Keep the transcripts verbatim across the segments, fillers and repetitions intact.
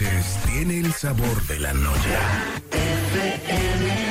jueves tiene el sabor de la noche. F M.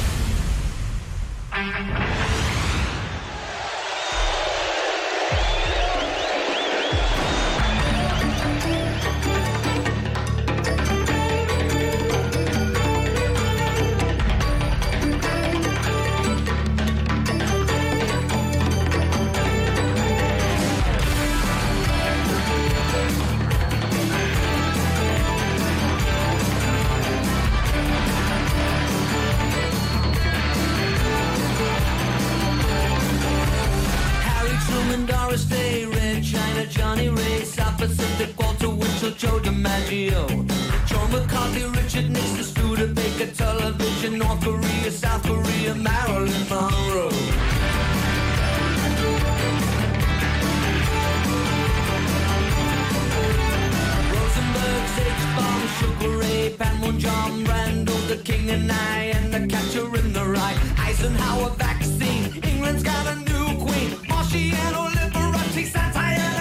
Johnny Ray, South Pacific, Walter Winchell, Joe DiMaggio, Joe McCarthy, Richard Nixon, Studebaker, Television, North Korea, South Korea, Marilyn Monroe. Rosenberg, H-Bomb, Sugar Ray, Panmon, John Randall, the King and I, and the Catcher in the Rye. Eisenhower vaccine, England's got a new queen, Marciano, Liberace, Santana.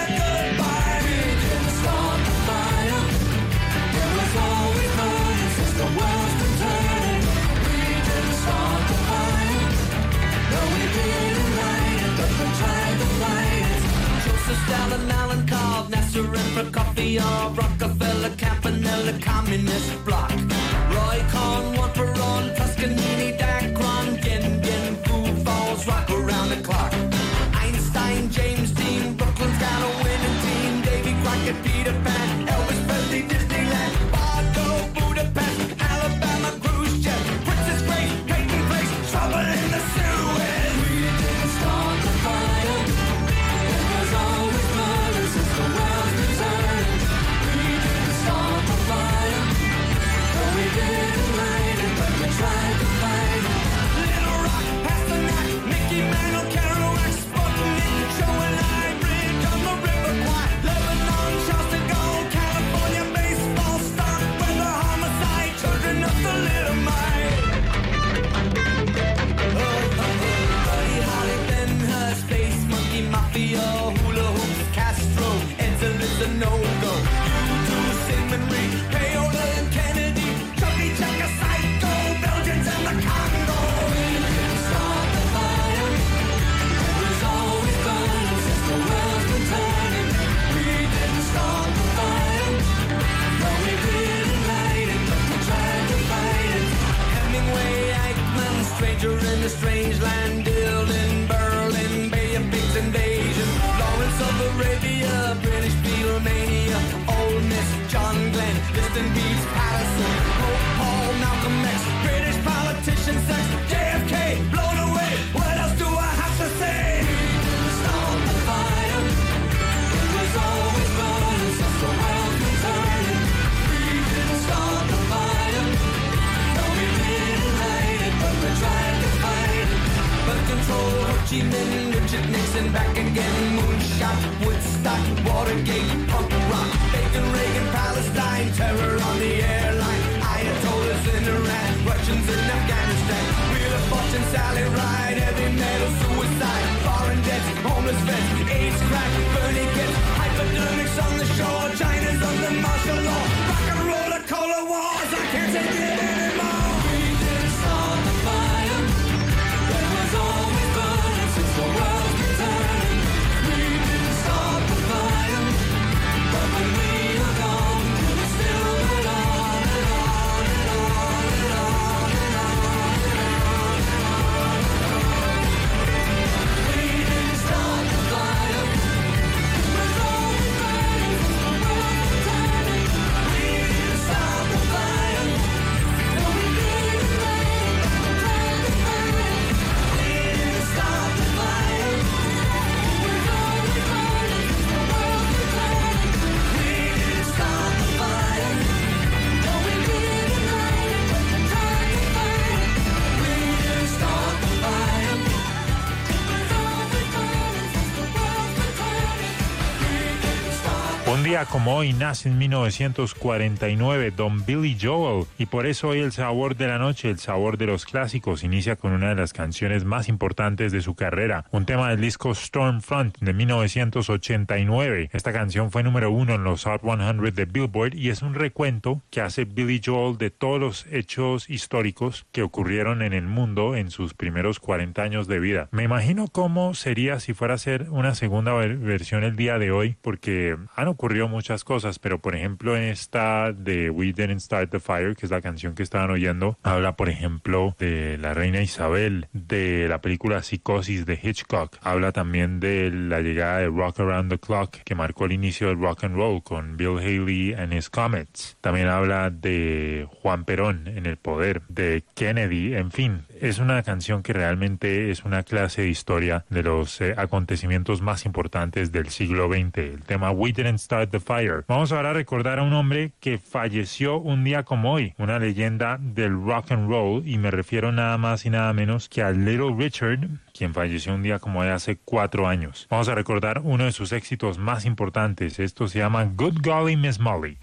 Stalin, Alan Cobb, Nasser and Prokofiev, Rockefeller, Campanella, Communist Bloc. Roy Cohn, one for on, Toscanini, Dacron, Gin, Gin, Food Falls, rock around the clock. Einstein, James Dean, Brooklyn's got a winning team. Davy Crockett, Peter Pan, Elvis Presley, Disneyland, Bardo, Budapest, Alabama, Khrushchev, Princess Grace, Peyton Place, trouble in the Suez. We didn't start the fire. Hula hoops, Castro, Enzel's a no-go. U two, Sigmund Reed, Paola and Kennedy, Chucky Checker, Psycho, Belgians and the Congo. We didn't start the fire. It was always burning since the world's been turning. We didn't start the fire. No, we didn't light it, but we tried to fight it. Hemingway, Eichmann, stranger in a strange land, Dylan, Berlin, Bay of Pigs invasion. Lawrence of Arabia, British Beatlemania, Ole Miss, John Glenn, Liston Beats, Patterson, Pope Paul, Malcolm X, British politician sex, J F K, blown away. What else do I have to say? We didn't start the fire. It was always burning since the world's been turning. We didn't start the fire. No, we didn't light it, but we tried to fight it. But control, Ho Chi Minh, Richard Nixon, back again, Moonshot, Woodstock, Watergate, punk rock, Bacon, Reagan, Palestine, terror on the airline, Ayatollahs in Iran, Russians in Afghanistan, Wheel of Fortune, Sally Ride, heavy metal, suicide, foreign debts, homeless vets, AIDS, crack, Bernie gets, hypodermics on the shore, China's under martial law, rock and roll, a cola wars, I can't take it anymore. We didn't start the fire. It was always burning since the world's been turning. We didn't start the fire, but when we were gone, it still went on and on and on and on and on and on and on. We didn't start the fire. It was always burning. día como hoy nace en mil novecientos cuarenta y nueve Don Billy Joel, y por eso hoy el sabor de la noche, el sabor de los clásicos, inicia con una de las canciones más importantes de su carrera, un tema del disco Stormfront de mil novecientos ochenta y nueve. Esta canción fue número uno en los Hot cien de Billboard y es un recuento que hace Billy Joel de todos los hechos históricos que ocurrieron en el mundo en sus primeros cuarenta años de vida. Me imagino cómo sería si fuera a ser una segunda ver- versión el día de hoy, porque han ocurrido muchas cosas, pero por ejemplo en esta de We Didn't Start the Fire, que es la canción que estaban oyendo, habla por ejemplo de la reina Isabel, de la película Psicosis de Hitchcock, habla también de la llegada de Rock Around the Clock, que marcó el inicio del rock and roll con Bill Haley and his Comets. También habla de Juan Perón en el poder, de Kennedy, en fin. Es una canción que realmente es una clase de historia de los eh, acontecimientos más importantes del siglo veinte. El tema We Didn't Start the Fire. Vamos ahora a recordar a un hombre que falleció un día como hoy, una leyenda del rock and roll, y me refiero nada más y nada menos que a Little Richard, quien falleció un día como hoy hace cuatro años. Vamos a recordar uno de sus éxitos más importantes. Esto se llama Good Golly Miss Molly.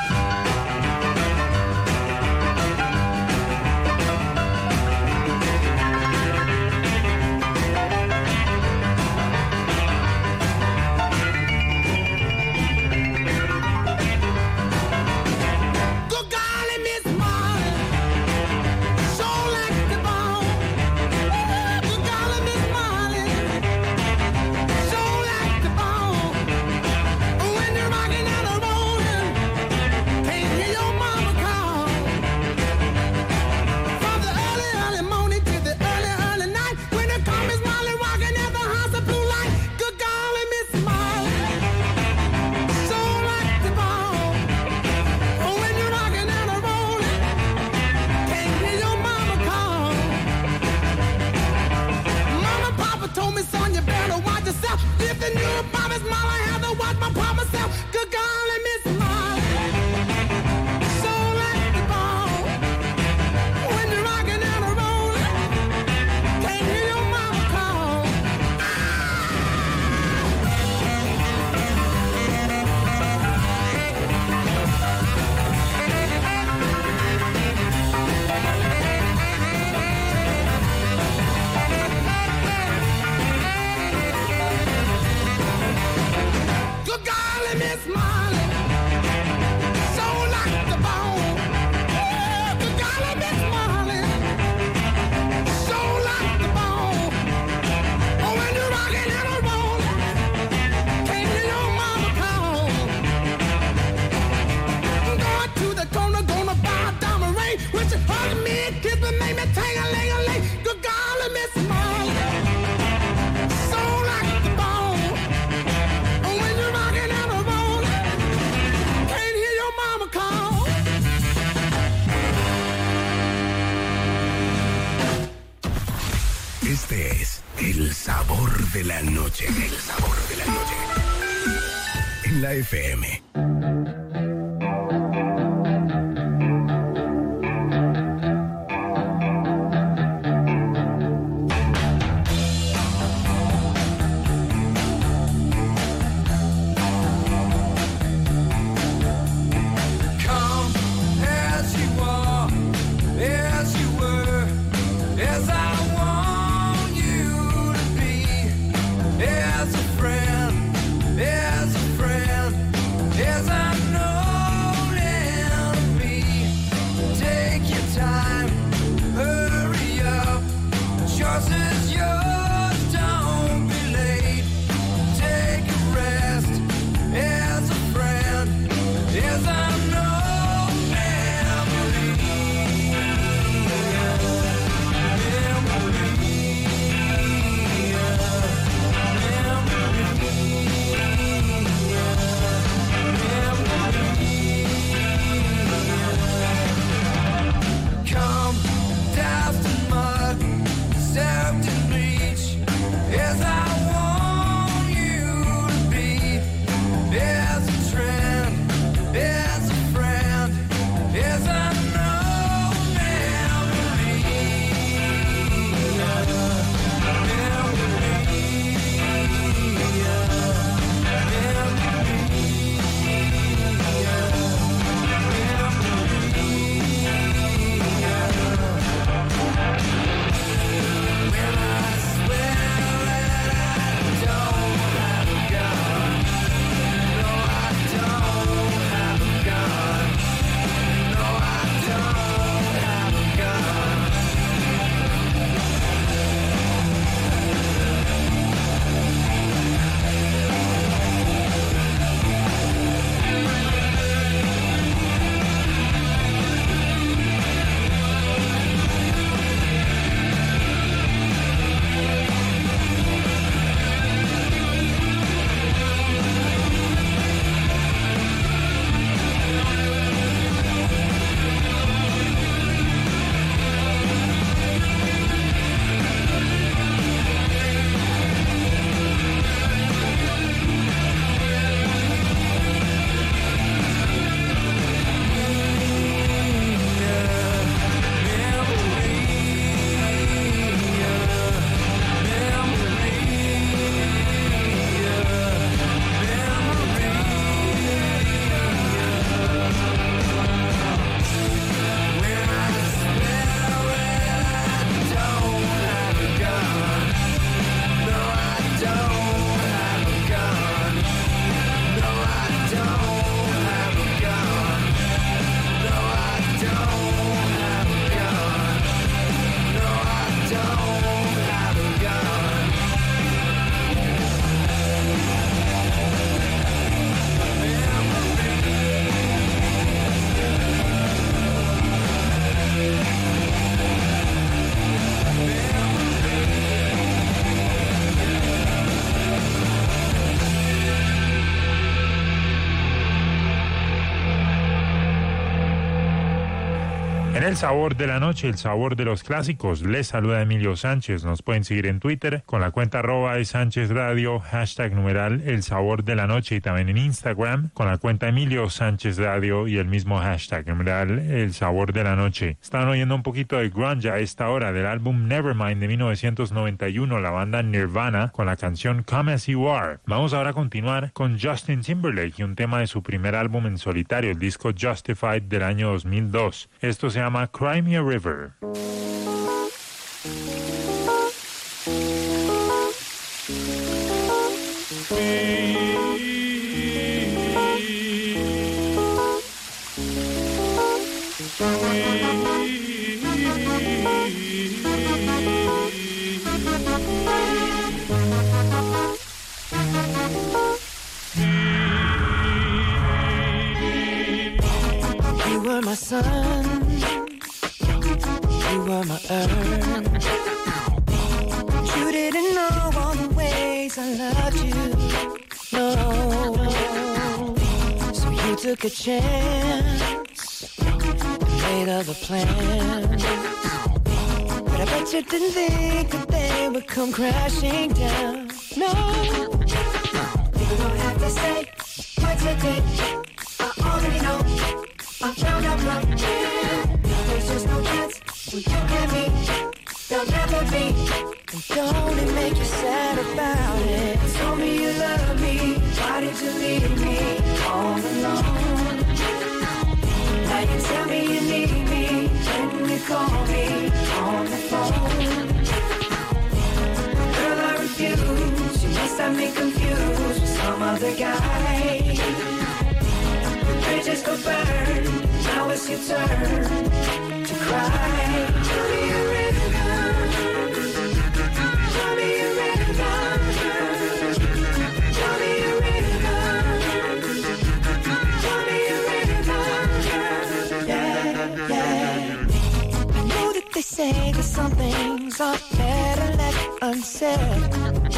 Este es el sabor de la noche. El sabor de la noche. En la F M. As a friend, as a friend, as I know. El sabor de la noche, el sabor de los clásicos. Les saluda Emilio Sánchez. Nos pueden seguir en Twitter con la cuenta arroba de Sánchez Radio, hashtag numeral el sabor de la noche, y también en Instagram con la cuenta Emilio Sánchez Radio y el mismo hashtag numeral el sabor de la noche. Están oyendo un poquito de grunge a esta hora del álbum Nevermind de mil novecientos noventa y uno, la banda Nirvana, con la canción Come As You Are. Vamos ahora a continuar con Justin Timberlake y un tema de su primer álbum en solitario, el disco Justified del año dos mil dos. Esto se llama Cry Me a River. You were my sun, you were my earth. You didn't know all the ways I loved you, no. So you took a chance and made other plans, but I bet you didn't think that they would come crashing down, no. You don't have to say what you did, I already know. I'm found out from you. There's just no chance when you and me, there'll never be. And don't it make you sad about it? You told me you love me, why did you leave me all alone? Now you tell me you need me, when you call me on the phone. Girl, I refuse, you must have me confused with some other guy. Bridges go burn, now it's your turn to cry. Tell me a river, tell me a river, tell me a river, tell me a river, yeah, yeah. I know that they say that some things are better left unsaid.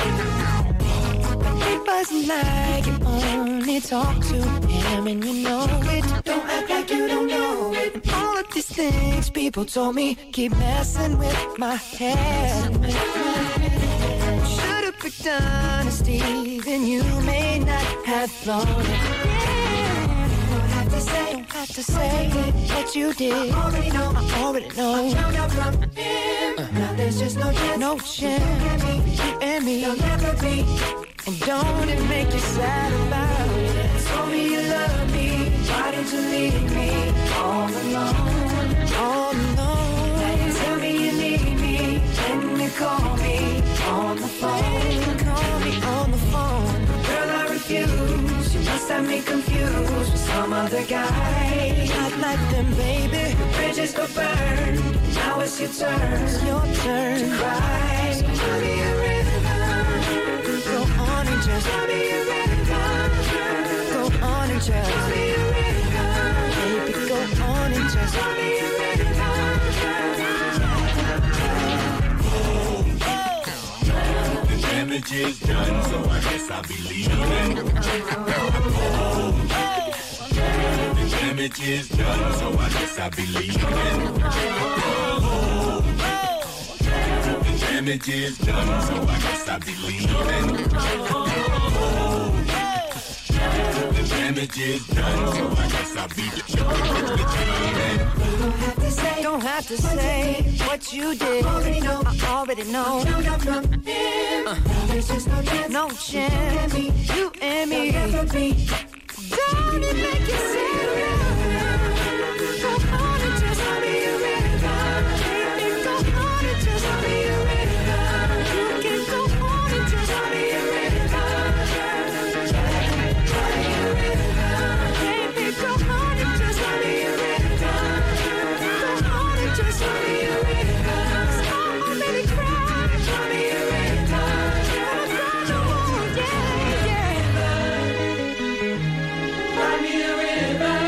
It wasn't like you only talk to him and you know it. Don't act like you don't know it. And all of these things people told me keep messing with my head. Should've picked honesty, then you may not have thought it. Yeah. Don't have to say, don't have to say what you did. I already know, I already know. I found out from him. Uh. Now there's just no chance, no chance. You and me, you and me, you'll never be. And don't it make you sad about it? You told me you love me, why did you leave me all alone? All alone. Now you tell me you need me, when you call me on the phone. Call me on the phone. Girl, I refuse, you must have me confused with some other guy. Not like them, baby. The bridges go burn, now it's your turn. It's your turn to cry. So tell me a river. Go on and just tell me a river. Go on and just tell me a river. Baby, go on and just tell me a river. The damage is done, so I guess I'll be leaving. The damage is done, so I guess I'll be leaving. Damage is done, so I guess I'll be leaving. The damage is done, so I guess I'll be leaving. Don't have to say, don't have to say what you did. I already know, I already know. Found out from him. Uh. There's just no chance, no chance. You and me, you and me. Never be. Don't it make you sad? Go on and just tell me a river. Baby, go on and just tell me a river. Cry me a river.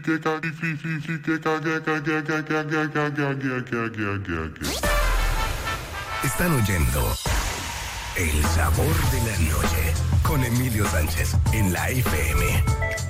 Están oyendo El Sabor de la Noche con Emilio Sánchez en la F M.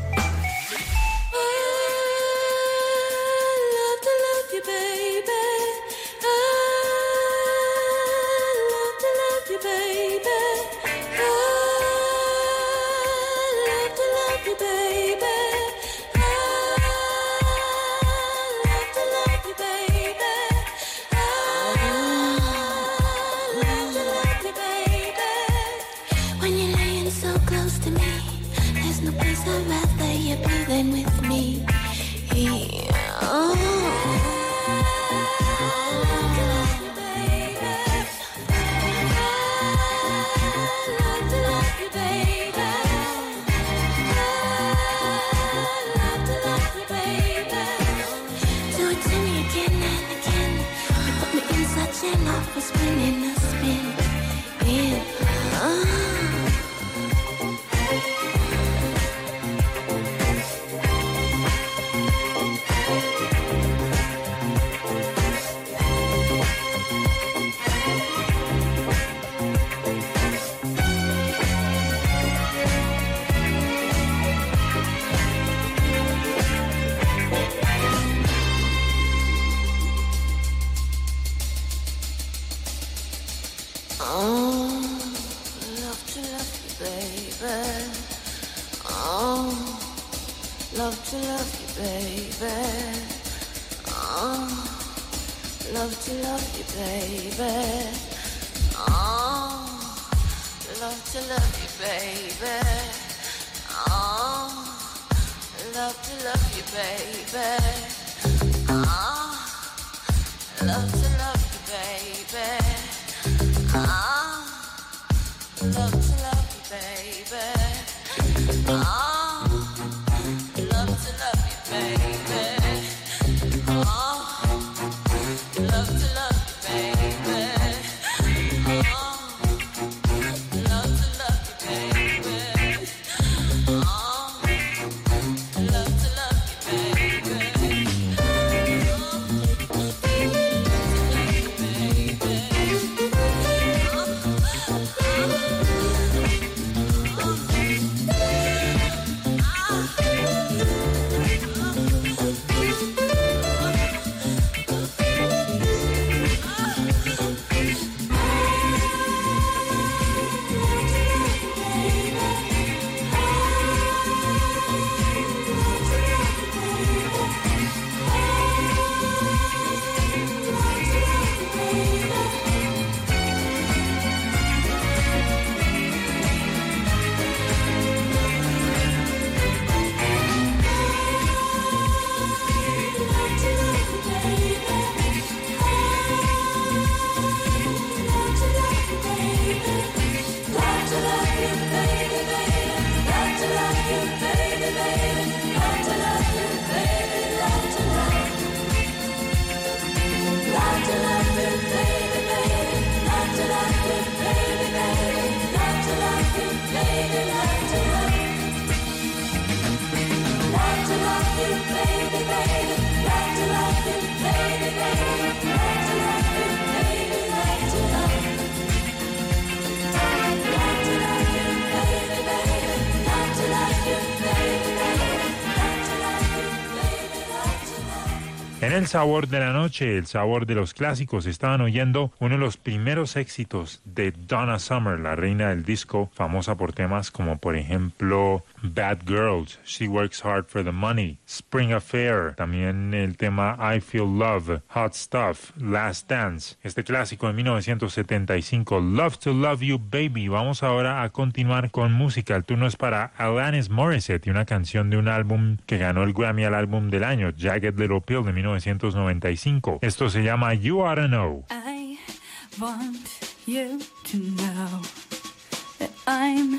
En el sabor de la noche, el sabor de los clásicos, estaban oyendo uno de los primeros éxitos de Donna Summer, la reina del disco, famosa por temas como, por ejemplo, Bad Girls, She Works Hard for the Money, Spring Affair, también el tema I Feel Love, Hot Stuff, Last Dance, este clásico de mil novecientos setenta y cinco, Love to Love You Baby. Vamos ahora a continuar con música. El turno es para Alanis Morissette y una canción de un álbum que ganó el Grammy al álbum del año, Jagged Little Pill, de mil novecientos noventa y cinco. Esto se llama You Oughta Know. I want you to know that I'm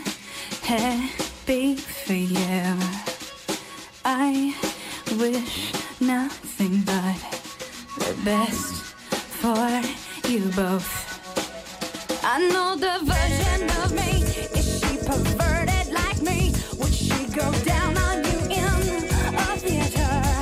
happy for you. I wish nothing but the best for you both. I know the version of me. Is she perverted like me? Would she go down on you in a theater?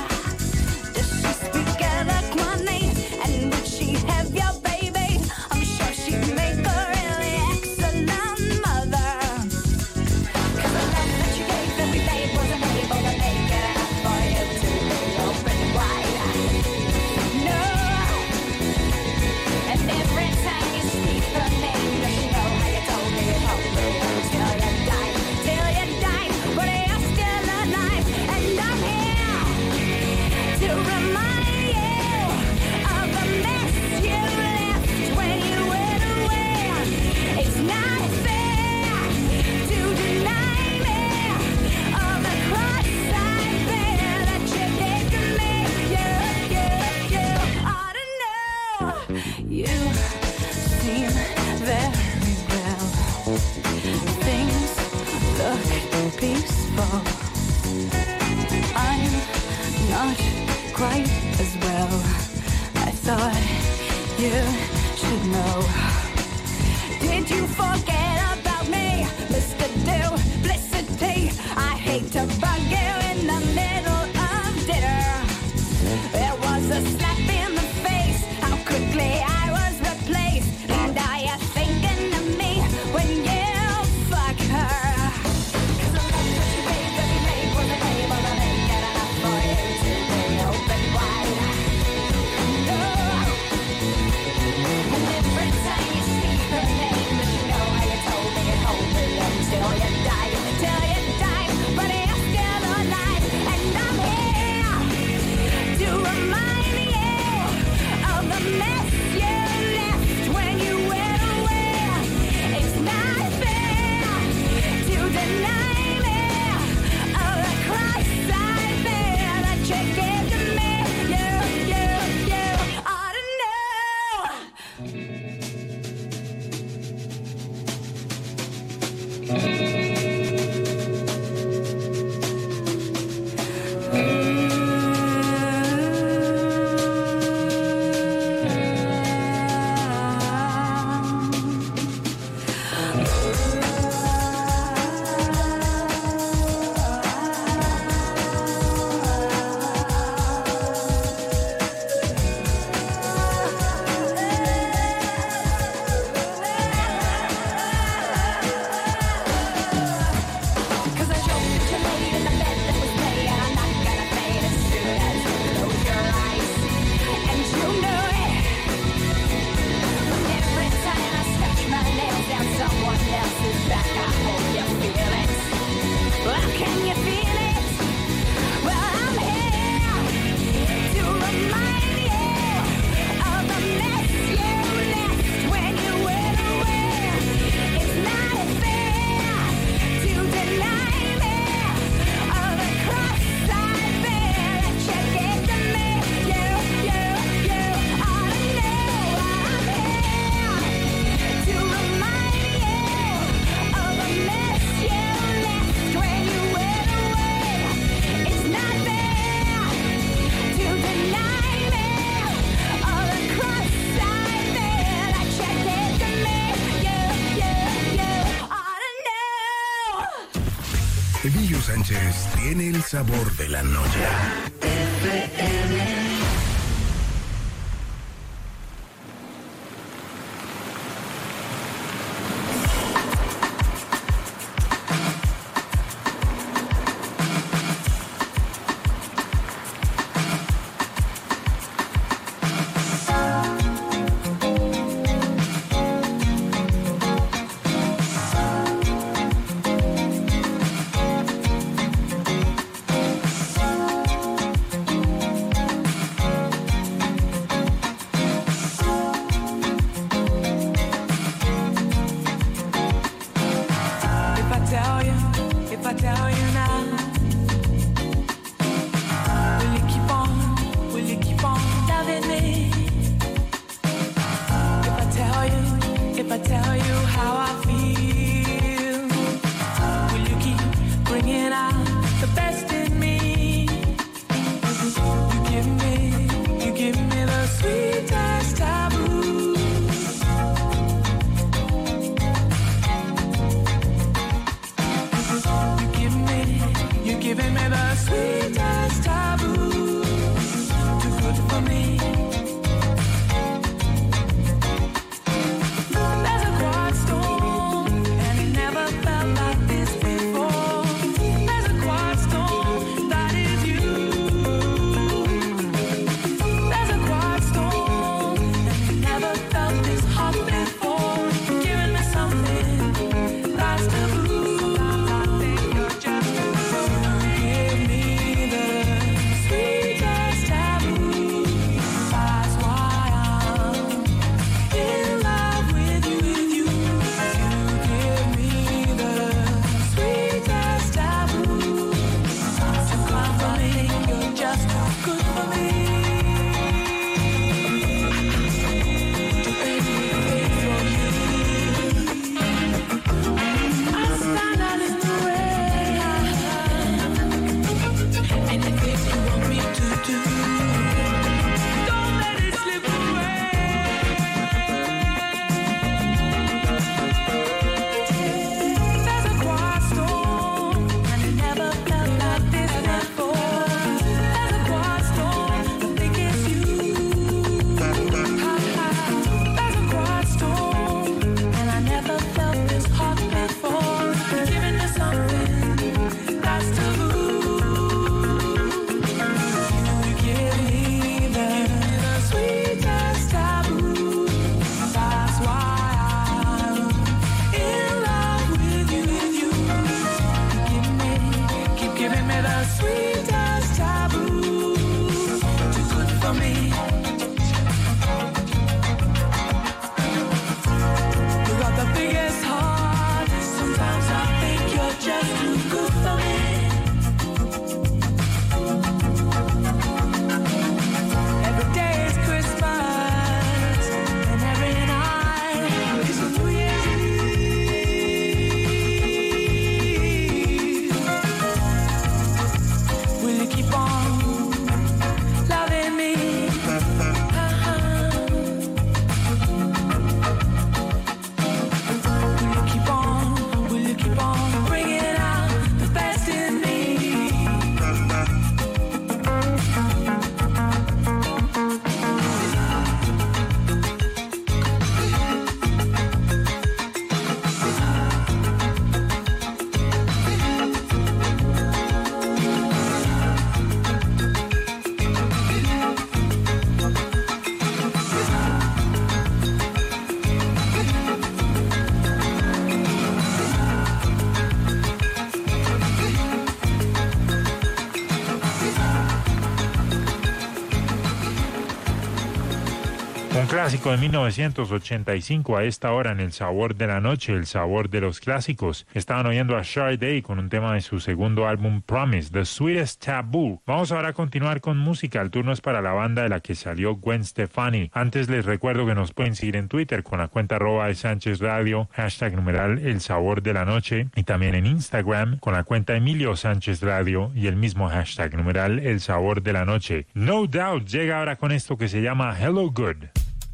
You seem very well. Things look peaceful. I'm not quite as well. I thought you should know. Did you forget about me, Mister Duplicity? I hate to bug you in the middle of dinner. There was a slap in the face. How quickly I was replaced. And are you thinking of me when you fuck her? 'Cause the love that you gave that we made was a babe of a man. Get enough for you to be open wide. No. And every time you see her name, but you know how you told me and hold me until you die, till you die. But you're still alive, and I'm here to remind you of the mess you left when you went away. It's not fair to deny me of the cross I bear that you gave to me. You, you, you ought to know. Cause I showed that you laid in the bed that was made, and I'm not gonna fade as soon as you close your eyes. And you know it. Every time I scratch my nails down someone else's back, I hope you feel it. Well, can you feel it? Well, I'm here to remind you of the mess you left when you went away. It's not fair to deny me of the cross I bear that you gave to me. You, you, you ought to know I'm here to remind you of the mess you left when you went away. It's not fair to deny me of the cross I bear that you gave to me. You, you, you ought to know. Emilio Sánchez tiene el sabor de la noche. If I tell you, if I tell you now, will you keep on, will you keep on loving me? If I tell you, if I tell you how I feel, will you keep bringing out the best in me? You give me, you give me the sweetest taboo. You give me, you're giving me the sweetest taboo. Too good for me. There's a quiet storm Clásico de mil novecientos ochenta y cinco a esta hora en El Sabor de la Noche, el sabor de los clásicos. Estaban oyendo a Sade con un tema de su segundo álbum Promise, The Sweetest Taboo. Vamos ahora a continuar con música. El turno es para la banda de la que salió Gwen Stefani. Antes les recuerdo que nos pueden seguir en Twitter con la cuenta arroba de Sánchez Radio, hashtag numeral El Sabor de la Noche, y también en Instagram con la cuenta Emilio Sánchez Radio y el mismo hashtag numeral El Sabor de la Noche. No Doubt llega ahora con esto que se llama Hello Good.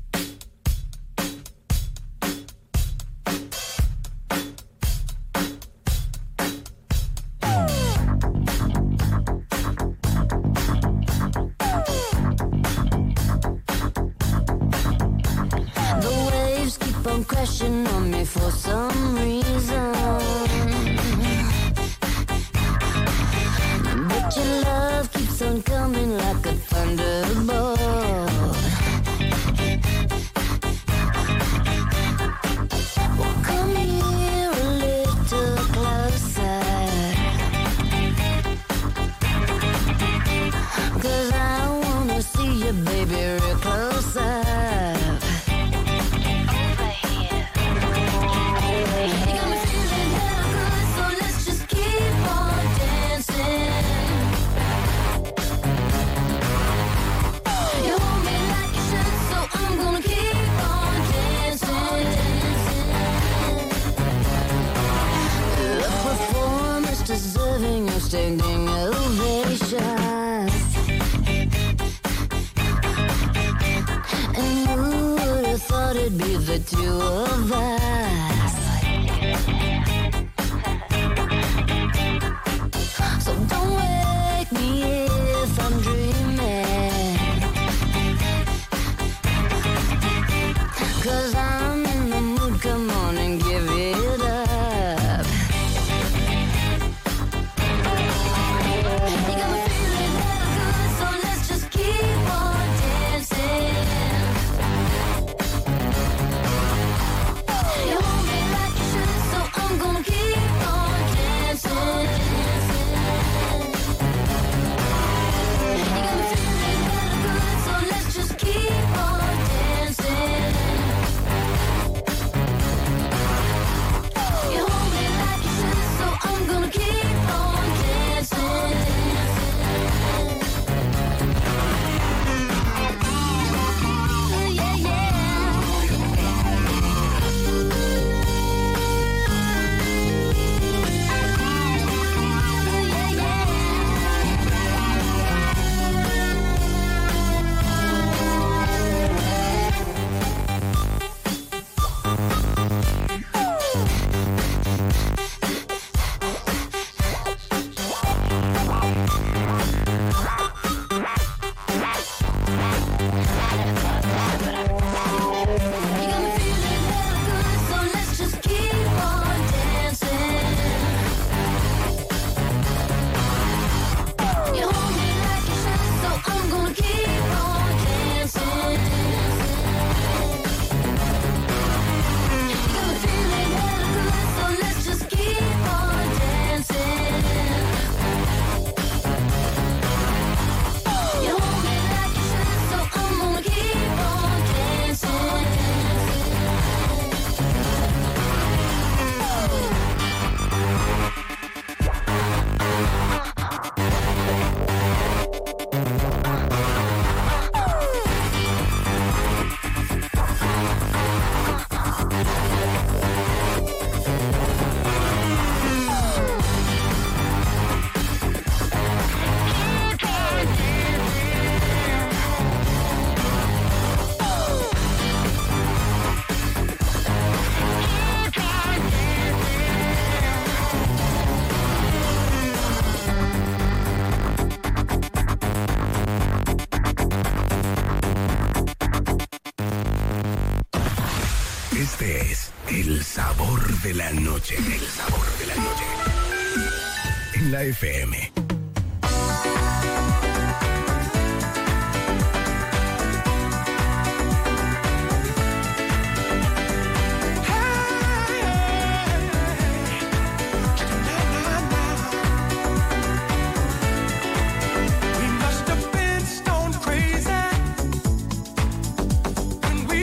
Crashing on me for some reason, but your love keeps on coming like a thunderbolt. Well, come here a little closer, 'cause I wanna see you, baby, real closer. Deserving of standing ovations, and who would have thought it'd be the two of us? So don't wake me if I'm dreaming, 'cause I'm in the mood, come on and give it up. Este es El Sabor de la Noche. El Sabor de la Noche. En la F M. We must have been stone crazy when we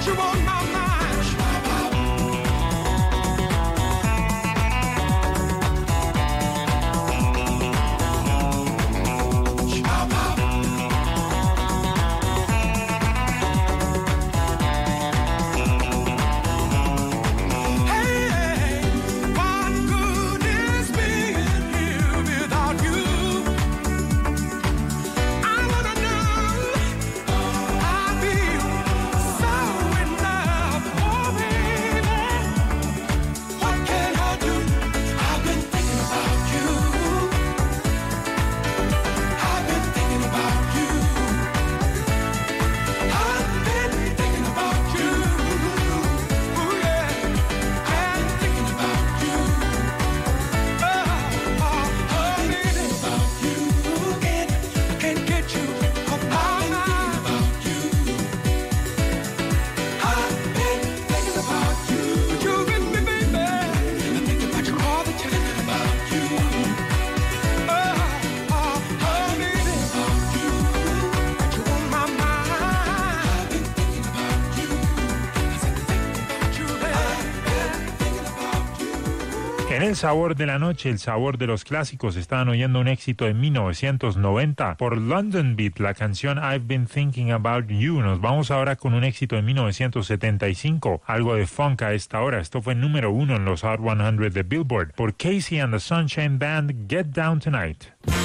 En el sabor de la noche, el sabor de los clásicos, estaban oyendo un éxito de mil novecientos noventa por London Beat, la canción I've Been Thinking About You. Nos vamos ahora con un éxito de mil novecientos setenta y cinco, algo de funk a esta hora. Esto fue número uno en los Hot cien de Billboard por Casey and the Sunshine Band, Get Down Tonight.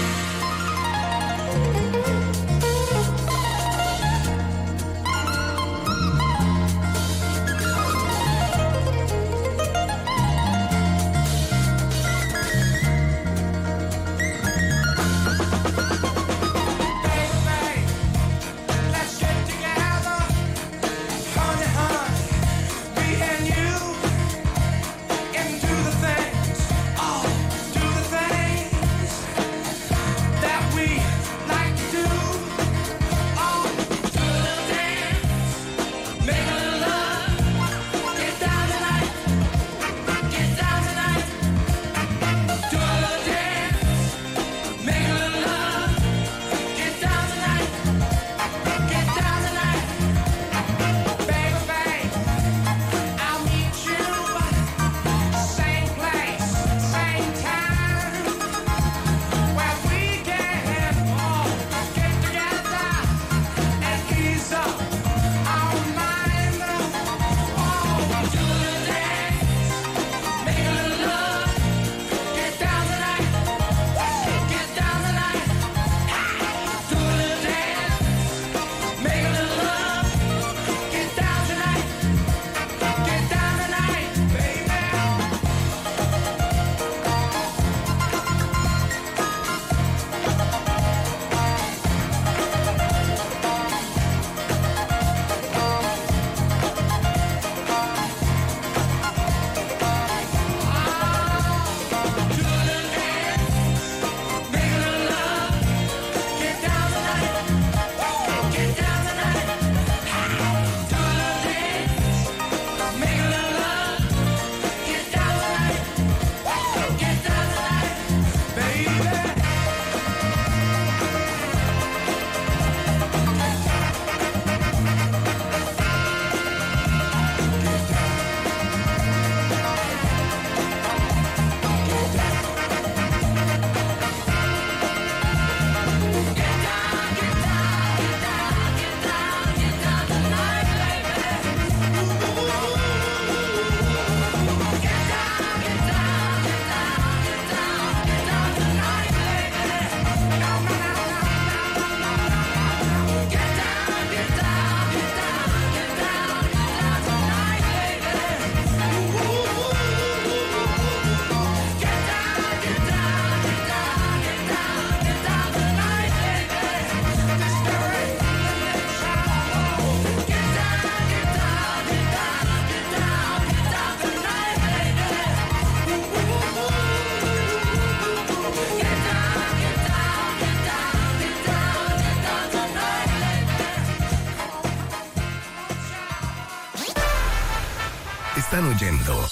Están oyendo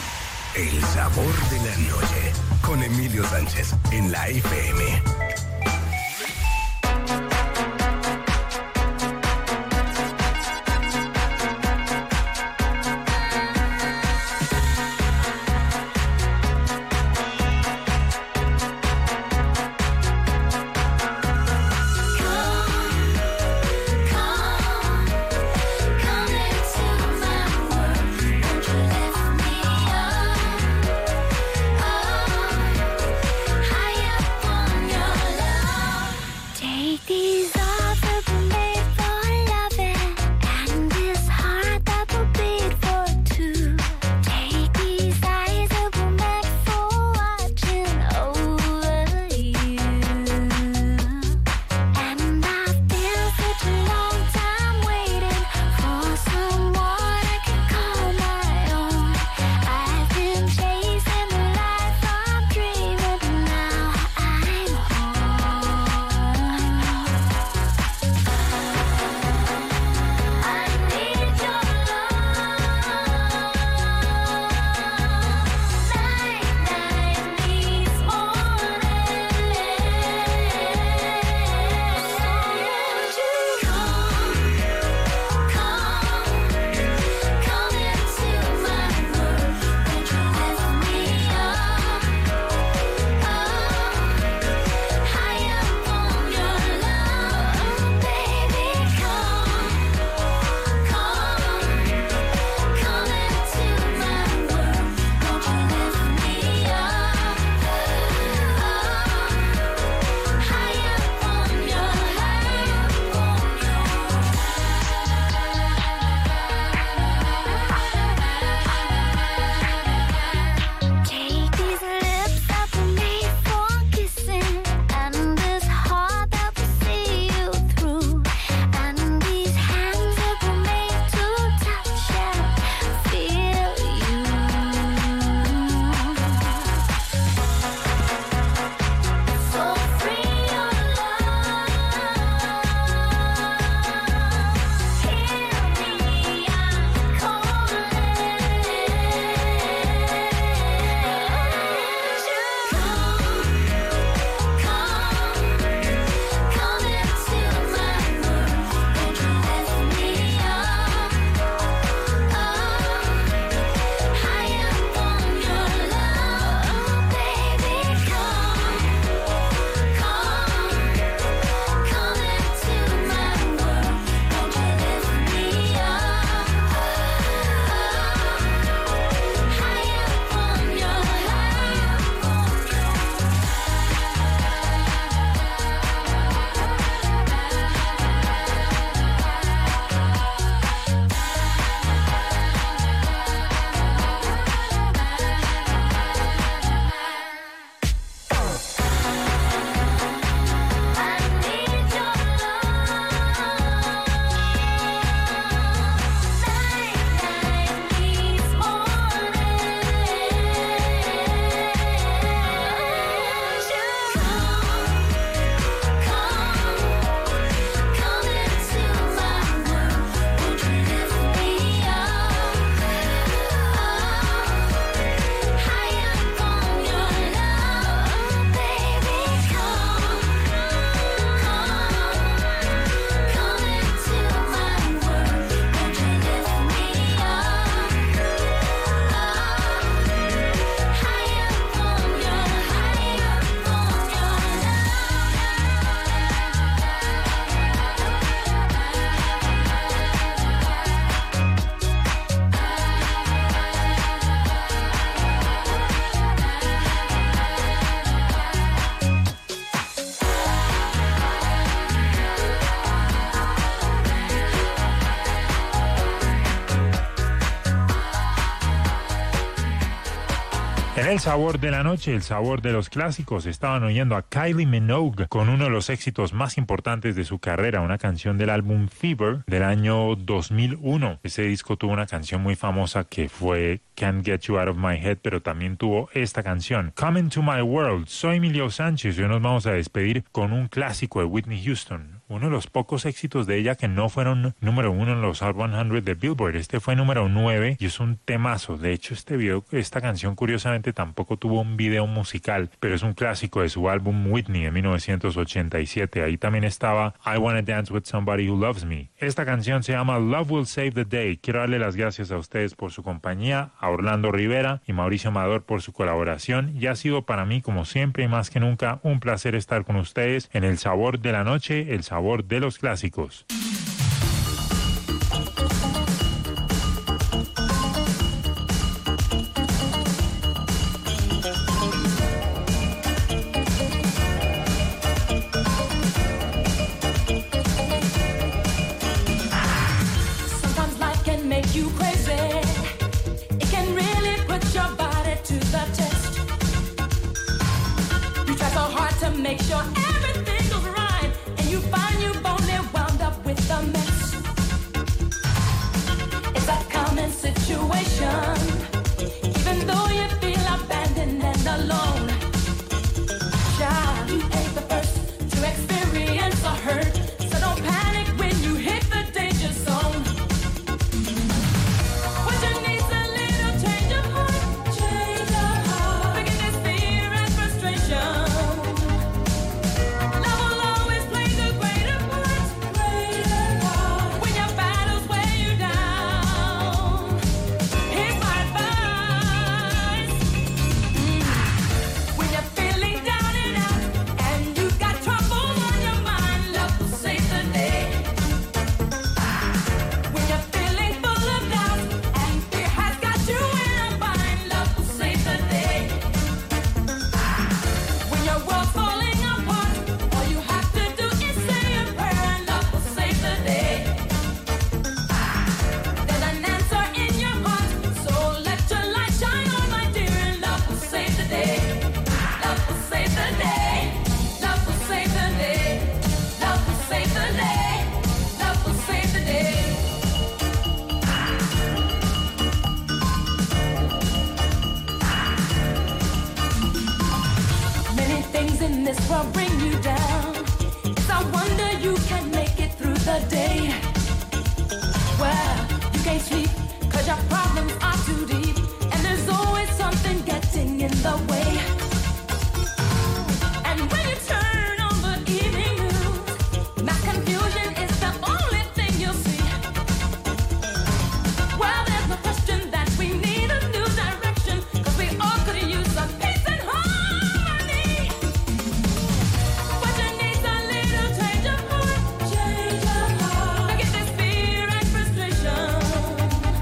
El Sabor de la Noche con Emilio Sánchez en la F M. En el sabor de la noche, el sabor de los clásicos, estaban oyendo a Kylie Minogue con uno de los éxitos más importantes de su carrera, una canción del álbum Fever del año dos mil uno. Ese disco tuvo una canción muy famosa que fue Can't Get You Out of My Head, pero también tuvo esta canción, Come Into My World. Soy Emilio Sánchez y hoy nos vamos a despedir con un clásico de Whitney Houston, uno de los pocos éxitos de ella que no fueron número uno en los Hot cien de Billboard. Este fue número nueve y es un temazo. De hecho, este video, esta canción curiosamente tampoco tuvo un video musical, pero es un clásico de su álbum Whitney de mil novecientos ochenta y siete. Ahí también estaba I Wanna Dance With Somebody Who Loves Me. Esta canción se llama Love Will Save the Day. Quiero darle las gracias a ustedes por su compañía, a Orlando Rivera y Mauricio Amador por su colaboración, y ha sido para mí, como siempre y más que nunca, un placer estar con ustedes en el sabor de la noche, el sabor de los clásicos. Make sure everything goes right, and you find you've only wound up with a mess. It's a common situation, even though you feel abandoned and alone. Child, you ain't the first to experience a hurt, so don't panic when you hit the danger zone. What you need's a little change of heart, change of heart. Forget this fear and frustration. This will bring you down. It's a wonder you can make it through the day. Well, you can't sleep cause your problems are too deep, and there's always something getting in the way. And when you turn on the evening news, mass confusion is the only thing you'll see. Well, there's no question that we need a new direction, cause we all could use some peace and harmony. Change your heart. Forget this fear and frustration.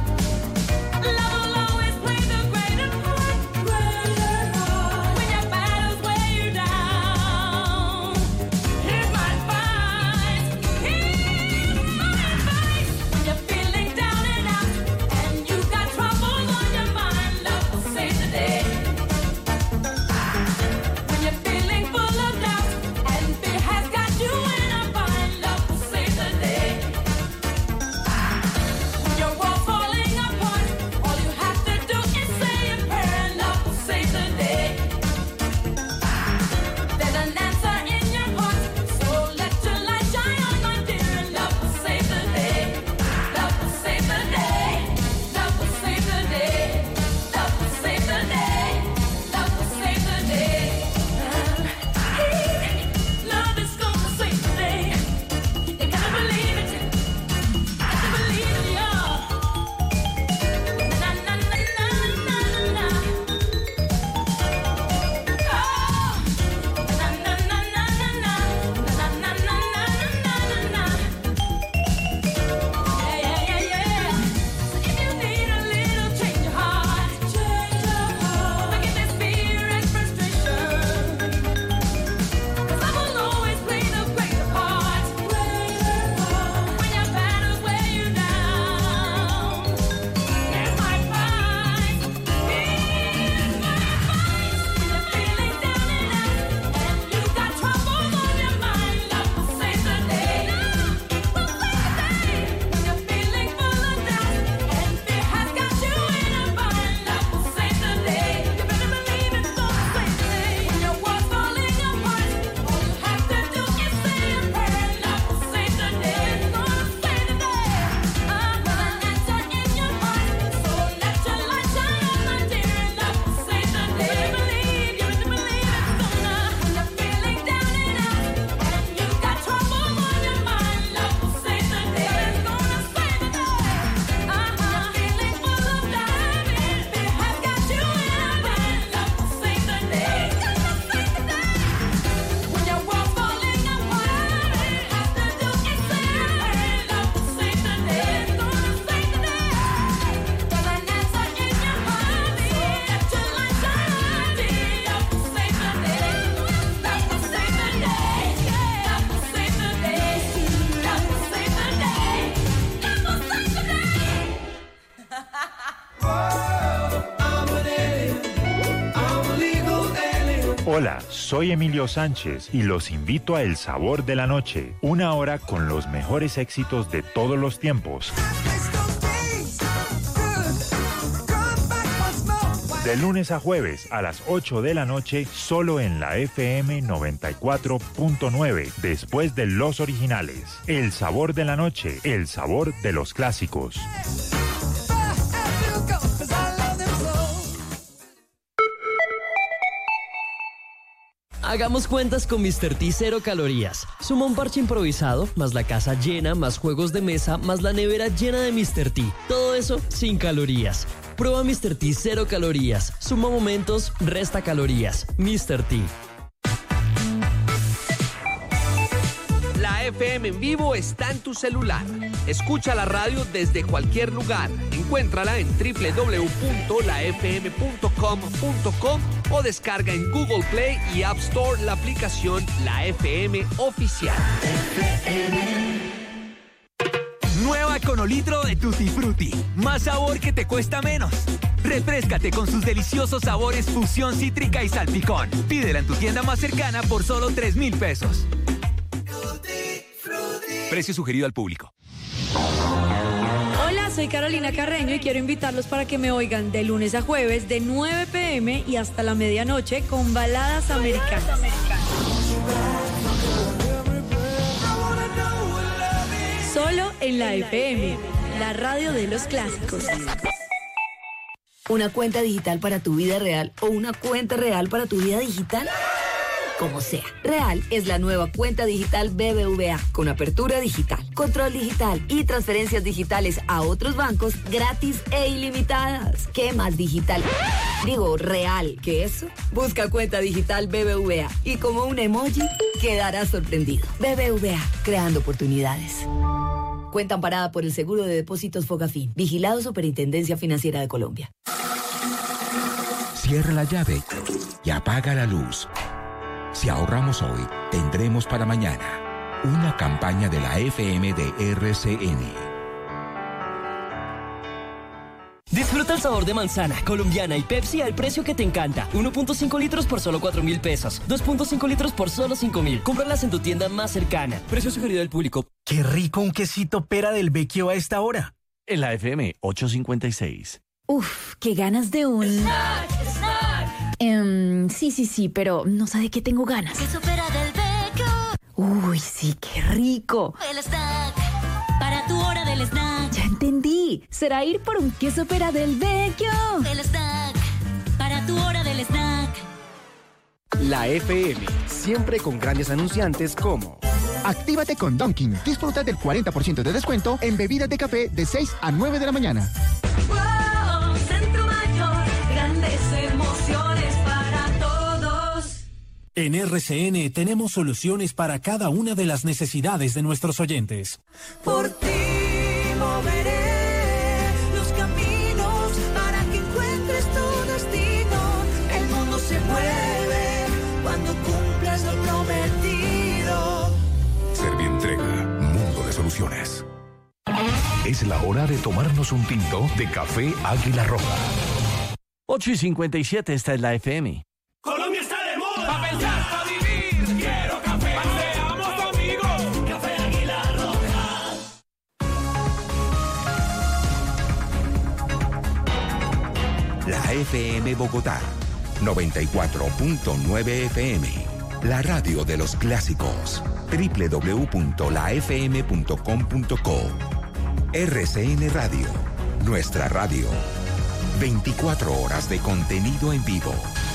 Hola, soy Emilio Sánchez y los invito a El Sabor de la Noche, una hora con los mejores éxitos de todos los tiempos. De lunes a jueves a las ocho de la noche, solo en la F M noventa y cuatro punto nueve, después de los originales. El Sabor de la Noche, el sabor de los clásicos. Hagamos cuentas con mister T Cero Calorías. Suma un parche improvisado, más la casa llena, más juegos de mesa, más la nevera llena de mister T. Todo eso sin calorías. Prueba mister T Cero Calorías. Suma momentos, resta calorías. mister T. La F M en vivo está en tu celular. Escucha la radio desde cualquier lugar. Encuéntrala en doble u doble u doble u punto la f m punto com punto co o descarga en Google Play y App Store la aplicación La F M Oficial. Nueva Econolitro de Tutti Frutti. Más sabor que te cuesta menos. Refréscate con sus deliciosos sabores fusión cítrica y salpicón. Pídela en tu tienda más cercana por solo tres mil pesos. Precio sugerido al público. Hola, soy Carolina Carreño y quiero invitarlos para que me oigan de lunes a jueves de nueve pe eme y hasta la medianoche con baladas americanas. Solo en la F M, la radio de los clásicos. ¿Una cuenta digital para tu vida real o una cuenta real para tu vida digital? Como sea, Real es la nueva cuenta digital B B V A con apertura digital, control digital y transferencias digitales a otros bancos gratis e ilimitadas. ¿Qué más digital? Digo, real que eso. Busca cuenta digital B B V A y como un emoji quedarás sorprendido. B B V A, creando oportunidades. Cuenta amparada por el Seguro de Depósitos Fogafín. Vigilado Superintendencia Financiera de Colombia. Cierra la llave y apaga la luz. Si ahorramos hoy, tendremos para mañana. Una campaña de la F M de R C N. Disfruta el sabor de manzana, colombiana y Pepsi al precio que te encanta. uno punto cinco litros por solo cuatro mil pesos. dos punto cinco litros por solo cinco mil. Cómpralas en tu tienda más cercana. Precio sugerido del público. Qué rico un quesito pera del Vecchio a esta hora. En la F M ochocientos cincuenta y seis. Uf, qué ganas de un... Snack, snack. Um, sí, sí, sí, pero no sabe qué tengo ganas. Queso pera del Vecchio. Uy, sí, qué rico. El snack, para tu hora del snack. Ya entendí, será ir por un queso pera del Vecchio. El snack, para tu hora del snack. La F M, siempre con grandes anunciantes como... Actívate con Dunkin'. Disfruta del cuarenta por ciento de descuento en bebidas de café de seis a nueve de la mañana. Wow, Centro Mayor, grandes emociones para todos. En R C N tenemos soluciones para cada una de las necesidades de nuestros oyentes. Por ti moveré los caminos para que encuentres tu destino. El mundo se mueve cuando cumplas lo prometido. Servientrega, mundo de soluciones. Es la hora de tomarnos un tinto de café Águila Roja. ocho y cincuenta y siete, esta es la F M. Colombia está de moda. Pa' pensar, pa' vivir. Quiero café. Paseamos amigos. Café Águila Roja. La F M Bogotá, noventa y cuatro punto nueve F M. La radio de los clásicos. doble u doble u doble u punto la f m punto com punto co. R C N Radio, nuestra radio. veinticuatro horas de contenido en vivo.